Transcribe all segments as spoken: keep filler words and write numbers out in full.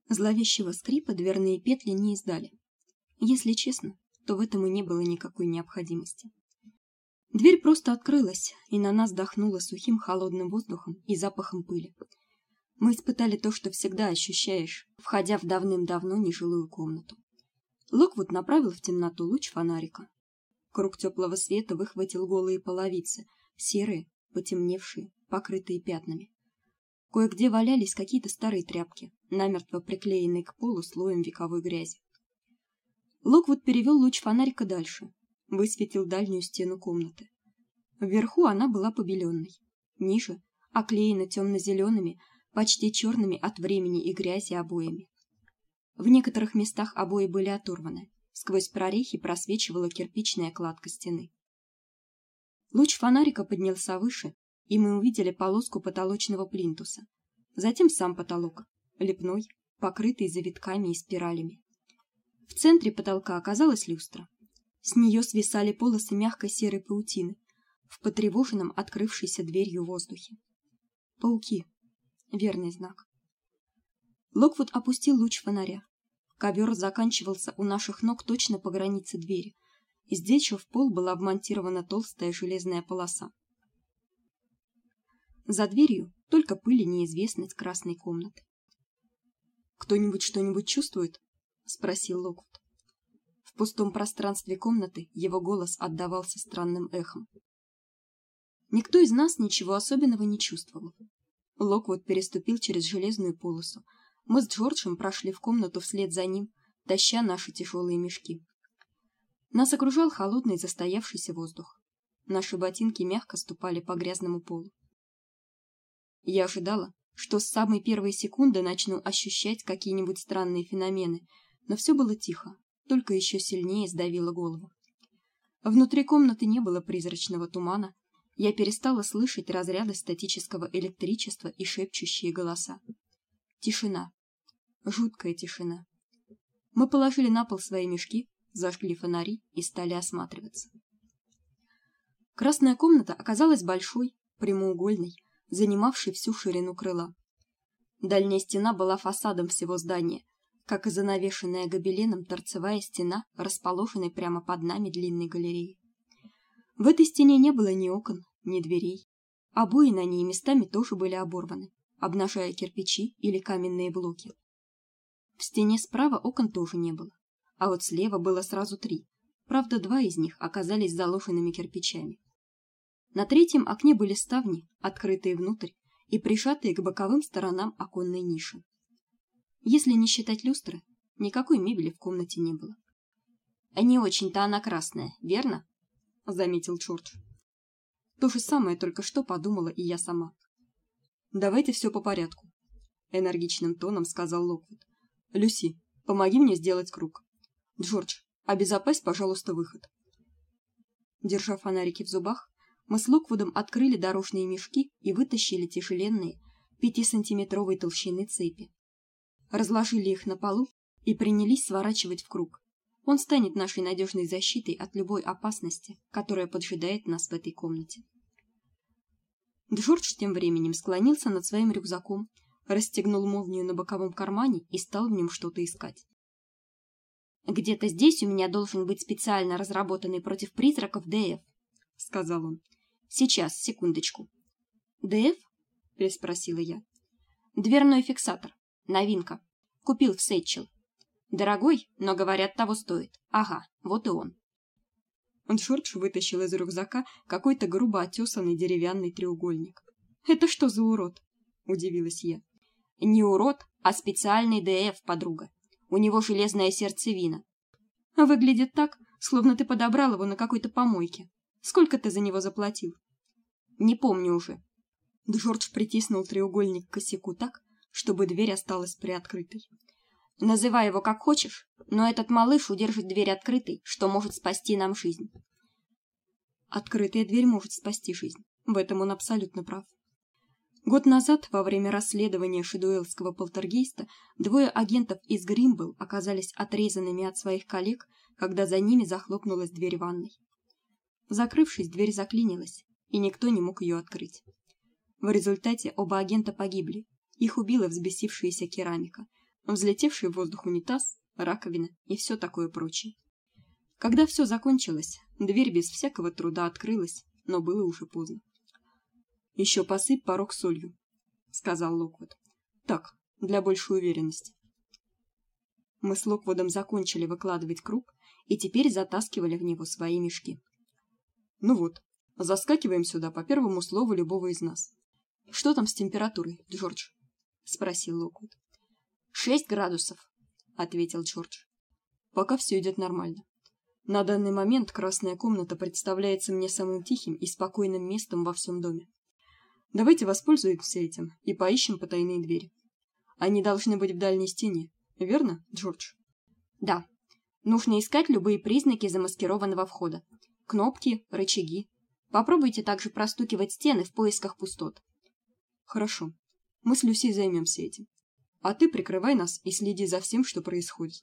Зловещего скрипа дверные петли не издали. Если честно, то в этом и не было никакой необходимости. Дверь просто открылась, и на нас дохнуло сухим холодным воздухом и запахом пыли. Мы испытали то, что всегда ощущаешь, входя в давным-давно нежилую комнату. Локвуд направил в темноту луч фонарика. Круг теплого света выхватил голые половицы, серые, потемневшие, покрытые пятнами. Кое-где валялись какие-то старые тряпки, намертво приклеенные к полу слоем вековой грязи. Локвуд перевел луч фонарика дальше, высветил дальнюю стену комнаты. Вверху она была побеленной, ниже оклеена темно-зелеными, почти черными от времени и грязи обоями. В некоторых местах обои были оторваны, сквозь прорехи просвечивала кирпичная кладка стены. Луч фонарика поднялся выше, и мы увидели полоску потолочного плинтуса. Затем сам потолок, лепной, покрытый завитками и спиралями. В центре потолка оказалась люстра. С нее свисали полосы мягкой серой паутины в потревоженном открывшейся дверью воздухе. Пауки. Верный знак. Локвуд опустил луч фонаря. Ковер заканчивался у наших ног точно по границе двери. и здесь же в пол была вмонтирована толстая железная полоса. За дверью только пыль и неизвестность красной комнаты. Кто-нибудь что-нибудь чувствует? Спросил Локвуд. В пустом пространстве комнаты его голос отдавался странным эхом. Никто из нас ничего особенного не чувствовал. Локвуд переступил через железную полосу. Мы с Джорджем прошли в комнату вслед за ним, таща наши тяжелые мешки. Нас окружал холодный застоявшийся воздух. Наши ботинки мягко ступали по грязному полу. Я ожидала, что с самой первой секунды начну ощущать какие-нибудь странные феномены, но все было тихо, только еще сильнее сдавило голову. Внутри комнаты не было призрачного тумана. Я перестала слышать разряды статического электричества и шепчущие голоса. Тишина. Жуткая тишина. Мы положили на пол свои мешки, зажгли фонари и стали осматриваться. Красная комната оказалась большой, прямоугольной, занимавшей всю ширину крыла. Дальняя стена была фасадом всего здания, как и занавешенная гобеленом торцевая стена, расположенной прямо под нами длинной галереи. В этой стене не было ни окон, ни дверей. Обои на ней местами тоже были оборваны, обнажая кирпичи или каменные блоки. В стене справа окон тоже не было, а вот слева было сразу три. Правда, два из них оказались заложенными кирпичами. На третьем окне были ставни, открытые внутрь и прижатые к боковым сторонам оконной ниши. Если не считать люстры, никакой мебели в комнате не было. А не очень-то она красная, верно? Заметил Джордж. То же самое только что подумала и я сама. Давайте все по порядку, энергичным тоном сказал Локвуд. Люси, помоги мне сделать круг. Джордж, обезопась, пожалуйста, выход. Держа фонарики в зубах, мы с Локвудом открыли дорожные мешки и вытащили тяжеленные пятисантиметровой толщины цепи. Разложили их на полу и принялись сворачивать в круг. Он станет нашей надежной защитой от любой опасности, которая поджидает нас в этой комнате. Джордж тем временем склонился над своим рюкзаком, расстегнул молнию на боковом кармане и стал в нем что-то искать. Где-то здесь у меня должен быть специально разработанный против призраков ДФ, сказал он. Сейчас, секундочку. ДФ? Переспросила я. Дверной фиксатор. Новинка. Купил в Сэтчел. Дорогой, но, говорят, того стоит. Ага, вот и он. Джордж вытащил из рюкзака какой-то грубо отесанный деревянный треугольник. Это что за урод? Удивилась я. Не урод, а специальный ДФ, подруга. У него железная сердцевина. Выглядит так, словно ты подобрал его на какой-то помойке. Сколько ты за него заплатил? Не помню уже. Джордж притиснул треугольник к косяку так, чтобы дверь осталась приоткрытой. Называй его как хочешь, но этот малыш удержит дверь открытой, что может спасти нам жизнь. Открытая дверь может спасти жизнь. В этом он абсолютно прав. Год назад, во время расследования шедуэллского полтергейста, двое агентов из Гримбл оказались отрезанными от своих коллег, когда за ними захлопнулась дверь ванной. Закрывшись, дверь заклинилась, и никто не мог ее открыть. В результате оба агента погибли. Их убила взбесившаяся керамика, взлетевший в воздух унитаз, раковина и все такое прочее. Когда все закончилось, дверь без всякого труда открылась, но было уже поздно. Еще посыпь порог солью, сказал Локвуд. Так, для большей уверенности. Мы с Локвудом закончили выкладывать круг и теперь затаскивали в него свои мешки. Ну вот, заскакиваем сюда по первому слову любого из нас. Что там с температурой, Джордж? Спросил Локвуд. Шесть градусов, ответил Джордж. Пока все идет нормально. На данный момент красная комната представляется мне самым тихим и спокойным местом во всем доме. Давайте воспользуемся этим и поищем потайные двери. Они должны быть в дальней стене, верно, Джордж? Да. Нужно искать любые признаки замаскированного входа. Кнопки, рычаги. Попробуйте также простукивать стены в поисках пустот. Хорошо. Мы с Люси займемся этим. А ты прикрывай нас и следи за всем, что происходит.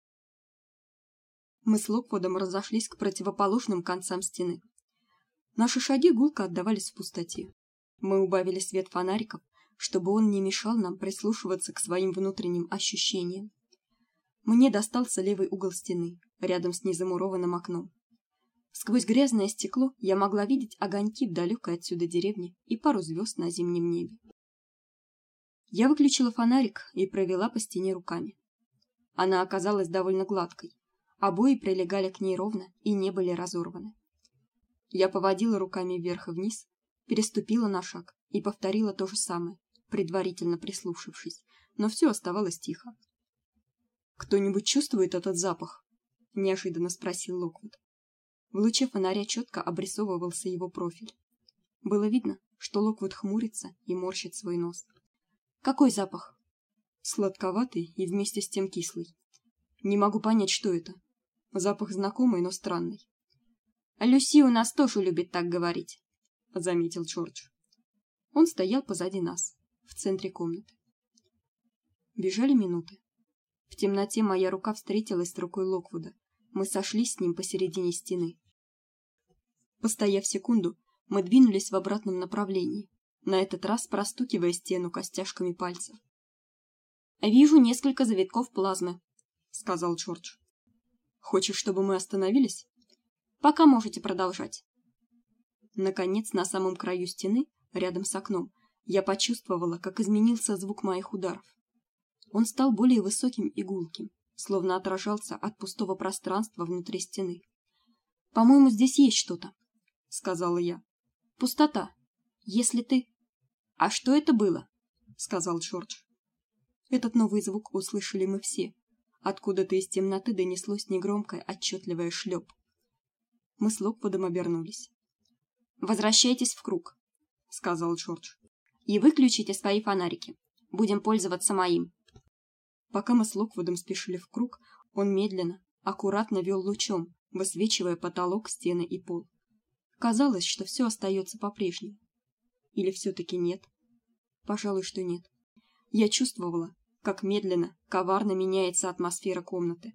Мы с Локвудом разошлись к противоположным концам стены. Наши шаги гулко отдавались в пустоте. Мы убавили свет фонариков, чтобы он не мешал нам прислушиваться к своим внутренним ощущениям. Мне достался левый угол стены, рядом с незамурованным окном. Сквозь грязное стекло я могла видеть огоньки в далекой отсюда деревне и пару звезд на зимнем небе. Я выключила фонарик и провела по стене руками. Она оказалась довольно гладкой, обои прилегали к ней ровно и не были разорваны. Я поводила руками вверх и вниз, переступила на шаг и повторила то же самое, предварительно прислушавшись, но все оставалось тихо. Кто-нибудь чувствует этот запах? Неожиданно спросил Локвуд. В луче фонаря четко обрисовывался его профиль. Было видно, что Локвуд хмурится и морщит свой нос. Какой запах? Сладковатый и вместе с тем кислый. Не могу понять, что это. Запах знакомый, но странный. Люси у нас тоже любит так говорить, заметил Джордж. Он стоял позади нас, в центре комнаты. Бежали минуты. В темноте моя рука встретилась с рукой Локвуда. Мы сошлись с ним посередине стены. Постояв секунду, мы двинулись в обратном направлении, на этот раз простукивая стену костяшками пальцев. Вижу несколько завитков плазмы, сказал Джордж. Хочешь, чтобы мы остановились? Пока можете продолжать. Наконец, на самом краю стены, рядом с окном, я почувствовала, как изменился звук моих ударов. Он стал более высоким и гулким, словно отражался от пустого пространства внутри стены. По-моему, здесь есть что-то, сказала я. Пустота. Если ты... А что это было? Сказал Джордж. Этот новый звук услышали мы все. Откуда-то из темноты донеслось негромкое, отчетливое шлеп. Мы с Локвудом обернулись. Возвращайтесь в круг, сказал Джордж. И выключите свои фонарики. Будем пользоваться моим. Пока мы с Локвудом спешили в круг, он медленно, аккуратно вел лучом, высвечивая потолок, стены и пол. Казалось, что все остается по-прежнему. Или все таки нет? Пожалуй, что нет. Я чувствовала, как медленно, коварно меняется атмосфера комнаты.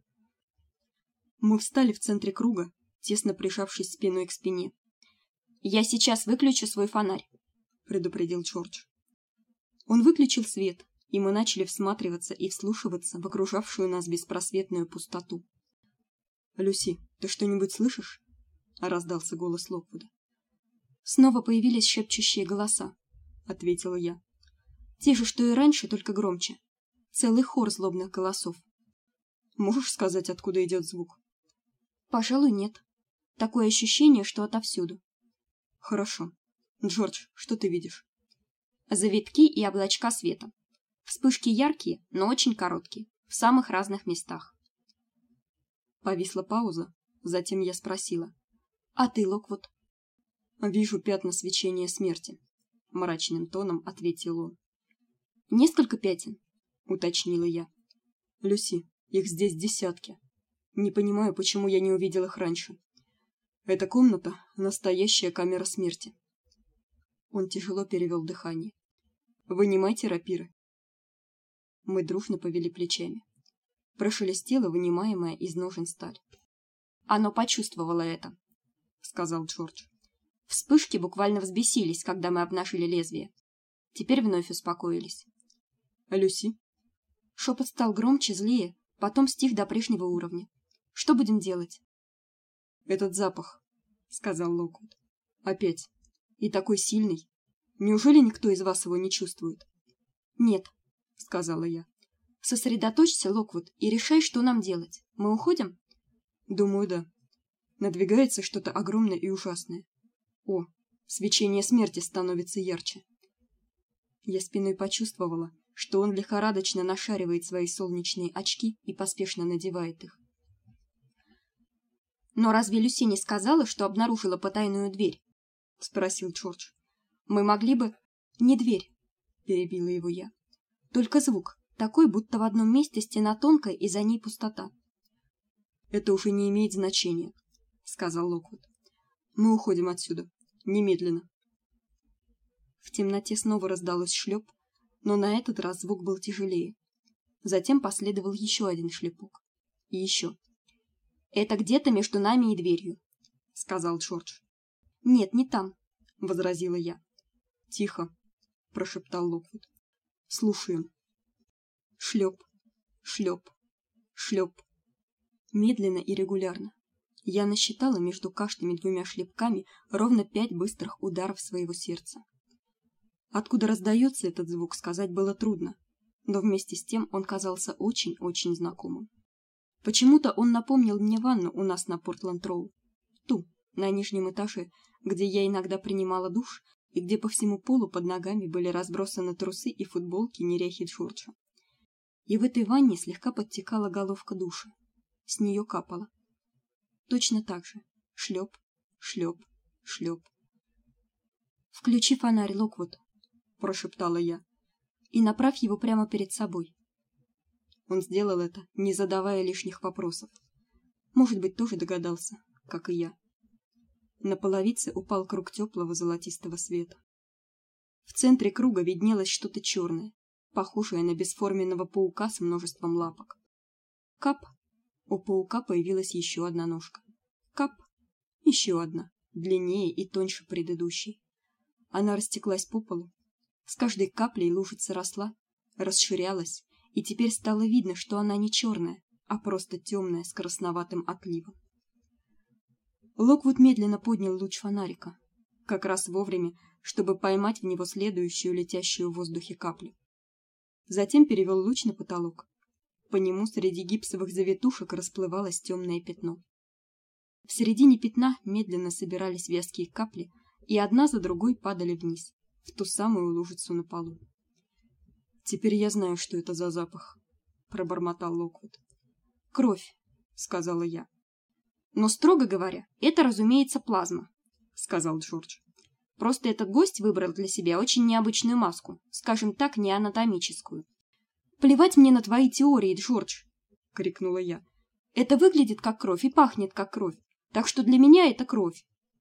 Мы встали в центре круга, тесно прижавшись спиной к спине. Я сейчас выключу свой фонарь, предупредил Джордж. Он выключил свет, и мы начали всматриваться и вслушиваться в окружавшую нас беспросветную пустоту. Люси, ты что-нибудь слышишь? Раздался голос Локвуда. Снова появились шепчущие голоса, ответила я. Те же, что и раньше, только громче. Целый хор злобных голосов. Можешь сказать, откуда идет звук? Пожалуй, нет. Такое ощущение, что отовсюду. Хорошо. Джордж, что ты видишь? Завитки и облачка света. Вспышки яркие, но очень короткие, в самых разных местах. Повисла пауза, затем я спросила: "А ты, Локвуд?" "Вижу пятна свечения смерти", мрачным тоном ответил он. "Несколько пятен", уточнила я. "Люси, их здесь десятки. Не понимаю, почему я не увидел их раньше. Эта комната настоящая камера смерти". Он тяжело перевел дыхание. "Вынимайте рапиры". Мы дружно повели плечами. Прошелестела вынимаемая из ножен сталь. Оно почувствовало это, сказал Джордж. Вспышки буквально взбесились, когда мы обнажили лезвие. Теперь вновь успокоились. Люси, Шепот стал громче, злее, потом стих до прежнего уровня. Что будем делать? Этот запах, сказал Локвуд. Опять. И такой сильный. Неужели никто из вас его не чувствует? Нет, сказала я. Сосредоточься, Локвуд, и решай, что нам делать. Мы уходим? Думаю, да. Надвигается что-то огромное и ужасное. О, свечение смерти становится ярче. Я спиной почувствовала, что он лихорадочно нашаривает свои солнечные очки и поспешно надевает их. Но разве Люси не сказала, что обнаружила потайную дверь? Спросил Джордж. Мы могли бы... Не дверь, перебила его я. Только звук, такой, будто в одном месте стена тонкая и за ней пустота. Это уже не имеет значения, сказал Локвуд. Мы уходим отсюда. Немедленно. В темноте снова раздалось шлеп, но на этот раз звук был тяжелее. Затем последовал еще один шлепок. И еще. Это где-то между нами и дверью, сказал Джордж. Нет, не там, возразила я. Тихо, прошептал Локвуд. Слушаем. Шлеп, шлеп, шлеп. Медленно и регулярно. Я насчитала между каждыми двумя шлепками ровно пять быстрых ударов своего сердца. Откуда раздается этот звук, сказать было трудно, но вместе с тем он казался очень-очень знакомым. Почему-то он напомнил мне ванну у нас на Портленд-Роу, ту, на нижнем этаже, где я иногда принимала душ и где по всему полу под ногами были разбросаны трусы и футболки неряхи Джорджа. И в этой ванне слегка подтекала головка душа. С нее капало. Точно так же. Шлеп, шлеп, шлеп. «Включи фонарь, Локвуд», — прошептала я, — «и направь его прямо перед собой». Он сделал это, не задавая лишних вопросов. Может быть, тоже догадался, как и я. На половице упал круг теплого золотистого света. В центре круга виднелось что-то черное, похожее на бесформенного паука с множеством лапок. Кап! У паука появилась еще одна ножка. Кап! Еще одна, длиннее и тоньше предыдущей. Она растеклась по полу. С каждой каплей лужица росла, расширялась, и теперь стало видно, что она не черная, а просто темная с красноватым отливом. Локвуд медленно поднял луч фонарика, как раз вовремя, чтобы поймать в него следующую летящую в воздухе каплю. Затем перевел луч на потолок. По нему среди гипсовых завитушек расплывалось темное пятно. В середине пятна медленно собирались вязкие капли, и одна за другой падали вниз, в ту самую лужицу на полу. Теперь я знаю, что это за запах, пробормотал Локвуд. Кровь, сказала я. Но строго говоря, это, разумеется, плазма, сказал Джордж. Просто этот гость выбрал для себя очень необычную маску, скажем так, не анатомическую. Плевать мне на твои теории, Джордж, крикнула я. Это выглядит как кровь и пахнет как кровь, так что для меня это кровь.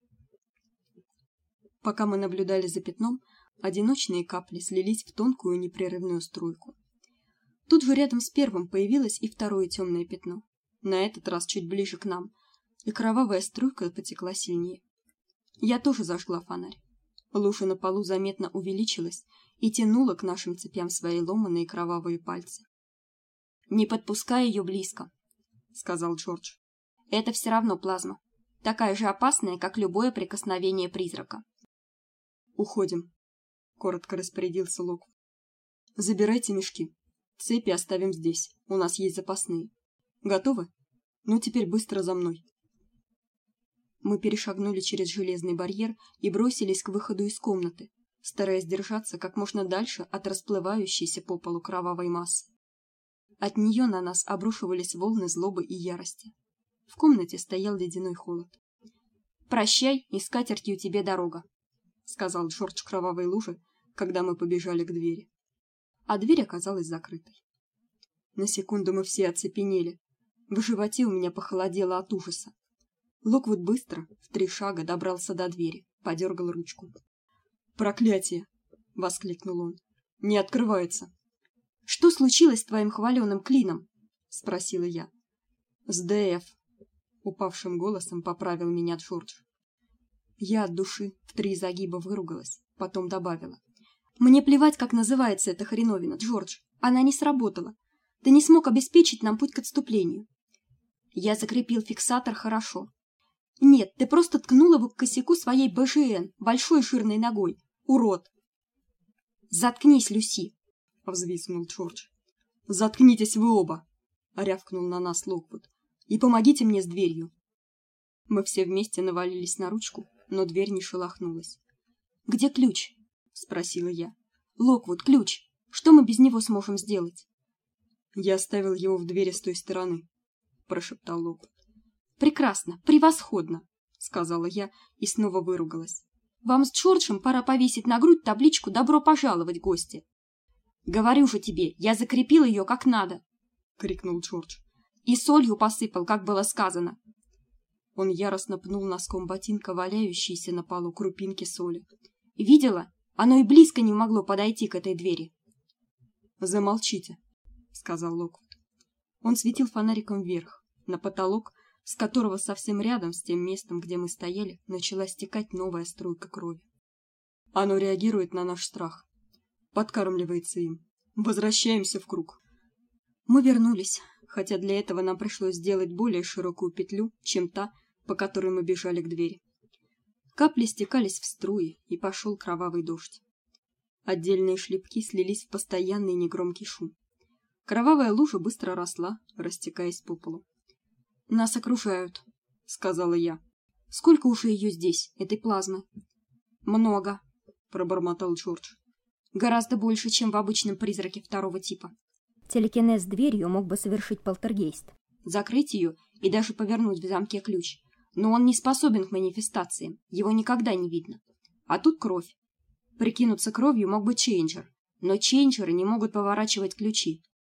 Пока мы наблюдали за пятном, одиночные капли слились в тонкую непрерывную струйку. Тут же рядом с первым появилось и второе темное пятно, на этот раз чуть ближе к нам, и кровавая струйка потекла сильнее. Я тоже зажгла фонарь. Лужа на полу заметно увеличилась и тянула к нашим цепям свои ломаные кровавые пальцы. «Не подпускай ее близко», — сказал Джордж. «Это все равно плазма, такая же опасная, как любое прикосновение призрака». «Уходим», — коротко распорядился Локвуд. «Забирайте мешки. Цепи оставим здесь, у нас есть запасные. Готовы? Ну, теперь быстро за мной». Мы перешагнули через железный барьер и бросились к выходу из комнаты, стараясь держаться как можно дальше от расплывающейся по полу кровавой массы. От нее на нас обрушивались волны злобы и ярости. В комнате стоял ледяной холод. «Прощай, и с катертью тебе дорога», — сказал Джордж кровавой луже, когда мы побежали к двери. А дверь оказалась закрытой. На секунду мы все оцепенели. В животе у меня похолодело от ужаса. Локвуд быстро, в три шага, добрался до двери, подергал ручку. «Проклятие!» — воскликнул он. «Не открывается!» «Что случилось с твоим хваленым клином?» — спросила я. «С ДФ!» — упавшим голосом поправил меня Джордж. Я от души в три загиба выругалась, потом добавила. «Мне плевать, как называется эта хреновина, Джордж. Она не сработала. Ты не смог обеспечить нам путь к отступлению. Я закрепил фиксатор хорошо. Нет, ты просто ткнул его к косяку своей БЖН, большой жирной ногой. Урод. Заткнись, Люси, взвизгнул Джордж. Заткнитесь вы оба, рявкнул на нас Локвуд. И помогите мне с дверью. Мы все вместе навалились на ручку, но дверь не шелохнулась. Где ключ? Спросила я. Локвуд, ключ. Что мы без него сможем сделать? Я оставил его в двери с той стороны, прошептал Локвуд. Прекрасно, превосходно, сказала я и снова выругалась. Вам с Джорджем пора повесить на грудь табличку «Добро пожаловать, гости». Говорю же тебе, я закрепил ее как надо, крикнул Джордж. И солью посыпал, как было сказано. Он яростно пнул носком ботинка валяющиеся на полу крупинки соли. Видела? Оно и близко не могло подойти к этой двери. Замолчите, сказал Локвуд. Он светил фонариком вверх, на потолок, с которого совсем рядом с тем местом, где мы стояли, начала стекать новая струйка крови. Оно реагирует на наш страх, подкармливается им. Возвращаемся в круг. Мы вернулись, хотя для этого нам пришлось сделать более широкую петлю, чем та, по которой мы бежали к двери. Капли стекались в струи, и пошел кровавый дождь. Отдельные шлепки слились в постоянный негромкий шум. Кровавая лужа быстро росла, растекаясь по полу. Нас окружают, сказала я. Сколько уже ее здесь, этой плазмы? Много, пробормотал Джордж. Гораздо больше, чем в обычном призраке второго типа. Телекинез дверью мог бы совершить полтергейст. Закрыть ее и даже повернуть в замке ключ. Но он не способен к манифестациям, его никогда не видно. А тут кровь. Прикинуться кровью мог бы Чейнджер, но Чейнджеры не могут поворачивать ключи.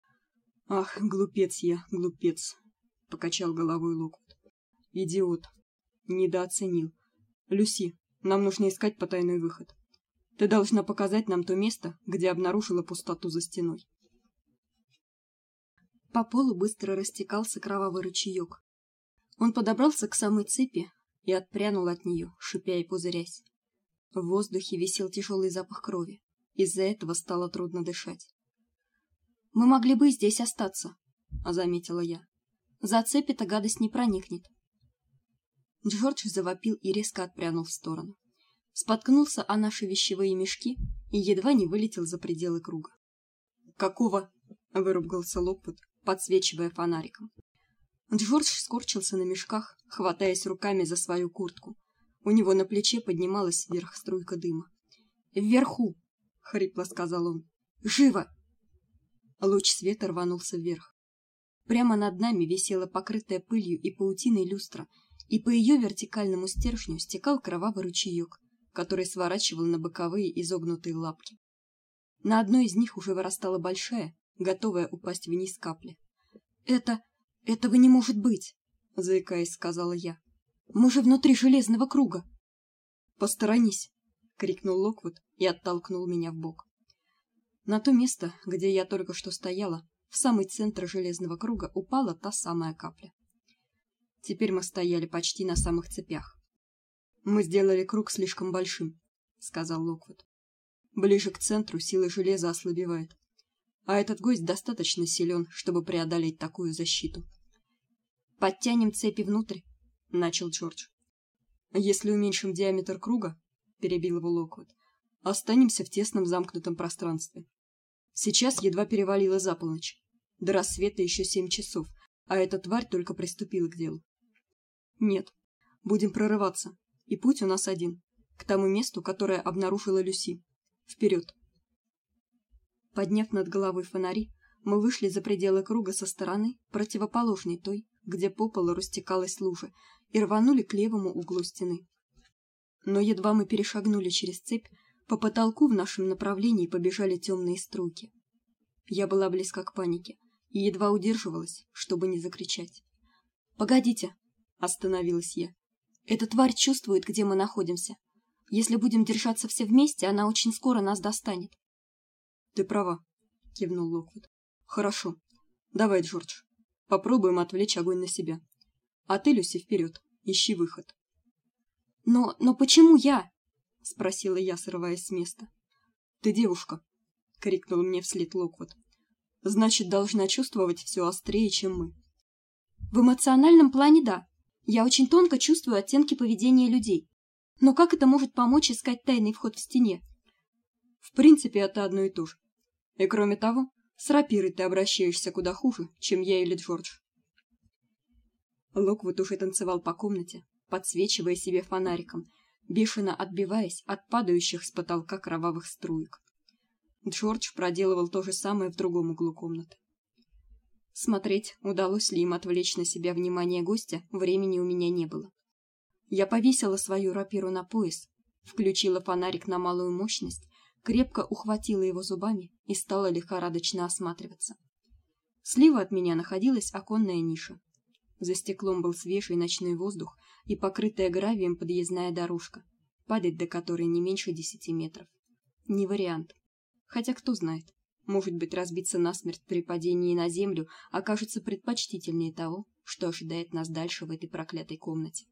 Ах, глупец я, глупец, покачал головой Локвуд. Идиот. Недооценил. Люси, нам нужно искать потайной выход. Ты должна показать нам то место, где обнаружила пустоту за стеной. По полу быстро растекался кровавый ручеек. Он подобрался к самой цепи и отпрянул от нее, шипя и пузырясь. В воздухе висел тяжелый запах крови. Из-за этого стало трудно дышать. Мы могли бы здесь остаться, заметила я. За цепь эта гадость не проникнет. Джордж завопил и резко отпрянул в сторону. Споткнулся о наши вещевые мешки и едва не вылетел за пределы круга. Какого? Выругался Локвуд, подсвечивая фонариком. Джордж скорчился на мешках, хватаясь руками за свою куртку. У него на плече поднималась вверх струйка дыма. "Вверху", хрипло сказал он. "Живо!" Луч света рванулся вверх. Прямо над нами висела покрытая пылью и паутиной люстра, и по ее вертикальному стержню стекал кровавый ручеек, который сворачивал на боковые изогнутые лапки. На одной из них уже вырастала большая, готовая упасть вниз капля. "Это этого не может быть", заикаясь, сказала я. "Мы же внутри железного круга". "Посторонись", крикнул Локвуд и оттолкнул меня в бок. На то место, где я только что стояла, в самый центр железного круга упала та самая капля. Теперь мы стояли почти на самых цепях. Мы сделали круг слишком большим, сказал Локвуд. Ближе к центру сила железа ослабевает, а этот гость достаточно силен, чтобы преодолеть такую защиту. Подтянем цепи внутрь, начал Джордж. Если уменьшим диаметр круга, перебил его Локвуд, останемся в тесном замкнутом пространстве. Сейчас едва перевалило за полночь. До рассвета еще семь часов, а эта тварь только приступила к делу. Нет, будем прорываться, и путь у нас один, к тому месту, которое обнаружила Люси. Вперед! Подняв над головой фонари, мы вышли за пределы круга со стороны, противоположной той, где по полу растекалась лужа, и рванули к левому углу стены. Но едва мы перешагнули через цепь, по потолку в нашем направлении побежали темные струйки. Я была близка к панике и едва удерживалась, чтобы не закричать. "Погодите", остановилась я. "Эта тварь чувствует, где мы находимся. Если будем держаться все вместе, она очень скоро нас достанет". "Ты права", кивнул Локвуд. "Хорошо. Давай, Джордж. Попробуем отвлечь огонь на себя. А ты, Люси, вперед, ищи выход". "Но, но почему я?" спросила я, срываясь с места. "Ты девушка", крикнул мне вслед Локвуд. значит, должна чувствовать все острее, чем мы. В эмоциональном плане да. Я очень тонко чувствую оттенки поведения людей. Но как это может помочь искать тайный вход в стене? В принципе, это одно и то же. И кроме того, с рапирой ты обращаешься куда хуже, чем я или Джордж. Локвуд уже танцевал по комнате, подсвечивая себе фонариком, бешено отбиваясь от падающих с потолка кровавых струек. Джордж проделывал то же самое в другом углу комнаты. Смотреть, удалось ли им отвлечь на себя внимание гостя, времени у меня не было. Я повесила свою рапиру на пояс, включила фонарик на малую мощность, крепко ухватила его зубами и стала лихорадочно осматриваться. Слева от меня находилась оконная ниша. За стеклом был свежий ночной воздух и покрытая гравием подъездная дорожка, падать до которой не меньше десяти метров. Не вариант. Хотя кто знает, может быть, разбиться насмерть при падении на землю окажется предпочтительнее того, что ожидает нас дальше в этой проклятой комнате.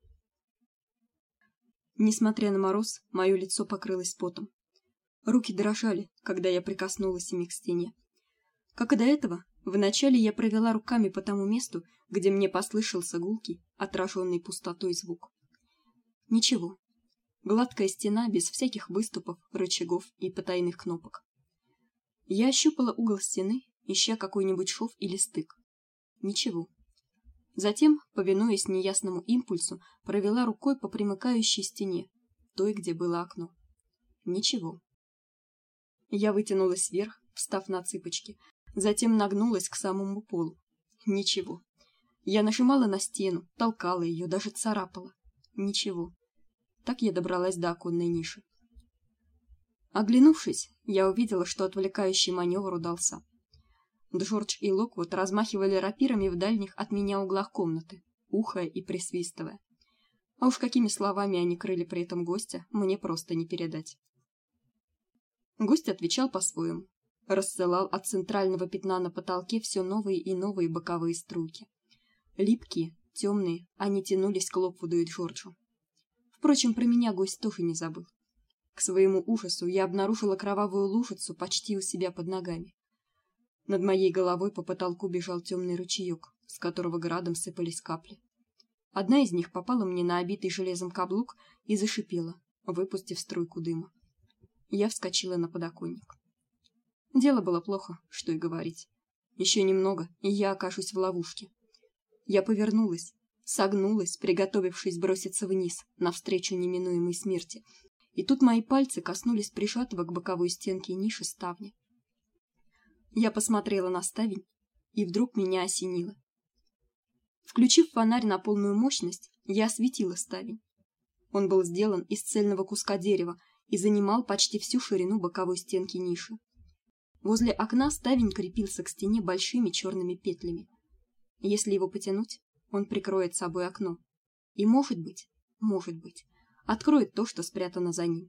Несмотря на мороз, мое лицо покрылось потом. Руки дрожали, когда я прикоснулась ими к стене. Как и до этого, вначале я провела руками по тому месту, где мне послышался гулкий, отраженный пустотой звук. Ничего. Гладкая стена без всяких выступов, рычагов и потайных кнопок. Я ощупала угол стены, ища какой-нибудь шов или стык. Ничего. Затем, повинуясь неясному импульсу, провела рукой по примыкающей стене, той, где было окно. Ничего. Я вытянулась вверх, встав на цыпочки, затем нагнулась к самому полу. Ничего. Я нажимала на стену, толкала ее, даже царапала. Ничего. Так я добралась до оконной ниши. Оглянувшись, я увидела, что отвлекающий маневр удался. Джордж и Локвуд размахивали рапирами в дальних от меня углах комнаты, ухая и присвистывая. А уж какими словами они крыли при этом гостя, мне просто не передать. Гость отвечал по-своему. Рассылал от центрального пятна на потолке все новые и новые боковые струйки. Липкие, темные, они тянулись к Локвуду и Джорджу. Впрочем, про меня гость тоже не забыл. К своему ужасу я обнаружила кровавую лужицу почти у себя под ногами. Над моей головой по потолку бежал темный ручеек, с которого градом сыпались капли. Одна из них попала мне на обитый железом каблук и зашипела, выпустив струйку дыма. Я вскочила на подоконник. Дело было плохо, что и говорить. Еще немного, и я окажусь в ловушке. Я повернулась, согнулась, приготовившись броситься вниз, навстречу неминуемой смерти. И тут мои пальцы коснулись прижатого к боковой стенке ниши ставня. Я посмотрела на ставень, и вдруг меня осенило. Включив фонарь на полную мощность, я осветила ставень. Он был сделан из цельного куска дерева и занимал почти всю ширину боковой стенки ниши. Возле окна ставень крепился к стене большими черными петлями. Если его потянуть, он прикроет собой окно. И, может быть, может быть, откроет то, что спрятано за ним.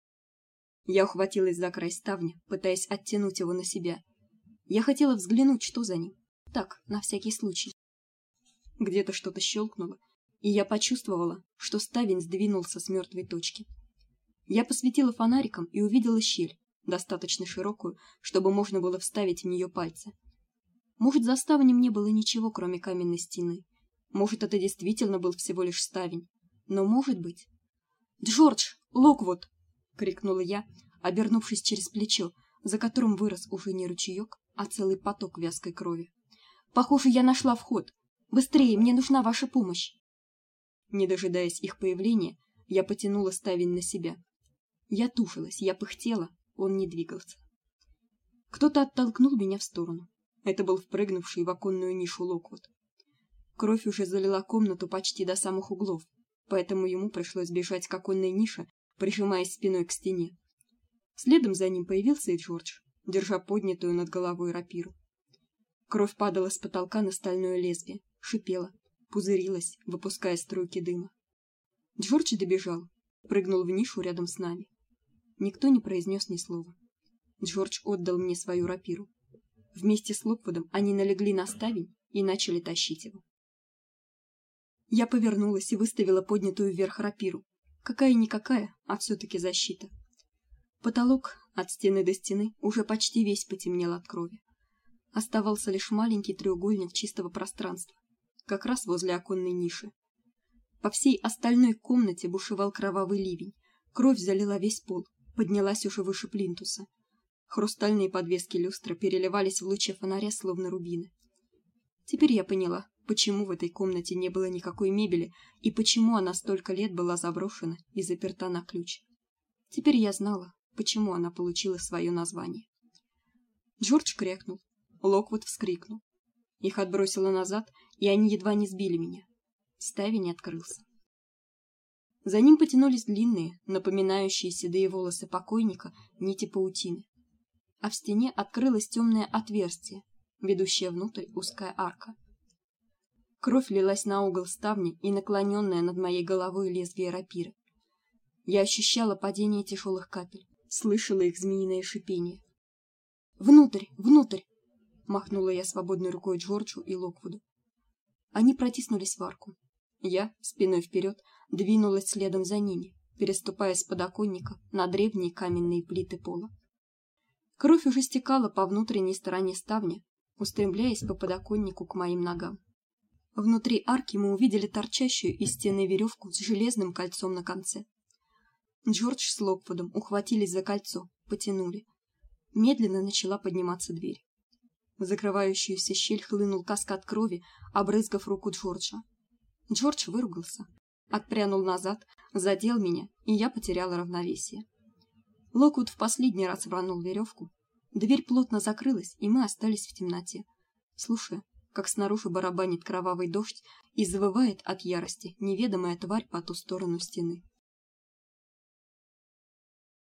Я ухватилась за край ставня, пытаясь оттянуть его на себя. Я хотела взглянуть, что за ним. Так, на всякий случай. Где-то что-то щелкнуло, и я почувствовала, что ставень сдвинулся с мертвой точки. Я посветила фонариком и увидела щель, достаточно широкую, чтобы можно было вставить в нее пальцы. Может, за ставнем не было ничего, кроме каменной стены. Может, это действительно был всего лишь ставень. Но, может быть... «Джордж! Локвуд!» — крикнула я, обернувшись через плечо, за которым вырос уже не ручеек, а целый поток вязкой крови. «Похоже, я нашла вход. Быстрее, мне нужна ваша помощь!» Не дожидаясь их появления, я потянула ставень на себя. Я тужилась, я пыхтела, он не двигался. Кто-то оттолкнул меня в сторону. Это был впрыгнувший в оконную нишу Локвуд. Кровь уже залила комнату почти до самых углов, поэтому ему пришлось бежать к оконной нише, прижимаясь спиной к стене. Следом за ним появился и Джордж, держа поднятую над головой рапиру. Кровь падала с потолка на стальное лезвие, шипела, пузырилась, выпуская струйки дыма. Джордж добежал, прыгнул в нишу рядом с нами. Никто не произнес ни слова. Джордж отдал мне свою рапиру. Вместе с Локвудом они налегли на ставень и начали тащить его. Я повернулась и выставила поднятую вверх рапиру. Какая-никакая, а все-таки защита. Потолок от стены до стены уже почти весь потемнел от крови. Оставался лишь маленький треугольник чистого пространства, как раз возле оконной ниши. По всей остальной комнате бушевал кровавый ливень. Кровь залила весь пол, поднялась уже выше плинтуса. Хрустальные подвески люстры переливались в луче фонаря словно рубины. Теперь я поняла, почему в этой комнате не было никакой мебели и почему она столько лет была заброшена и заперта на ключ. Теперь я знала, почему она получила свое название. Джордж крякнул, Локвуд вскрикнул. Их отбросило назад, и они едва не сбили меня. Ставень открылся. За ним потянулись длинные, напоминающие седые волосы покойника, нити паутины. А в стене открылось темное отверстие, ведущее внутрь узкая арка. Кровь лилась на угол ставни и наклоненное над моей головой лезвие рапиры. Я ощущала падение тяжелых капель, слышала их змеиное шипение. "Внутрь, внутрь!" махнула я свободной рукой Джорджу и Локвуду. Они протиснулись в арку. Я, спиной вперед, двинулась следом за ними, переступая с подоконника на древние каменные плиты пола. Кровь уже стекала по внутренней стороне ставни, устремляясь по подоконнику к моим ногам. Внутри арки мы увидели торчащую из стены веревку с железным кольцом на конце. Джордж с Локвудом ухватились за кольцо, потянули. Медленно начала подниматься дверь. В закрывающуюся щель хлынул каскад крови, обрызгав руку Джорджа. Джордж выругался, отпрянул назад, задел меня, и я потеряла равновесие. Локвуд в последний раз рванул веревку. Дверь плотно закрылась, и мы остались в темноте, слушая, как снаружи барабанит кровавый дождь и завывает от ярости неведомая тварь по ту сторону стены.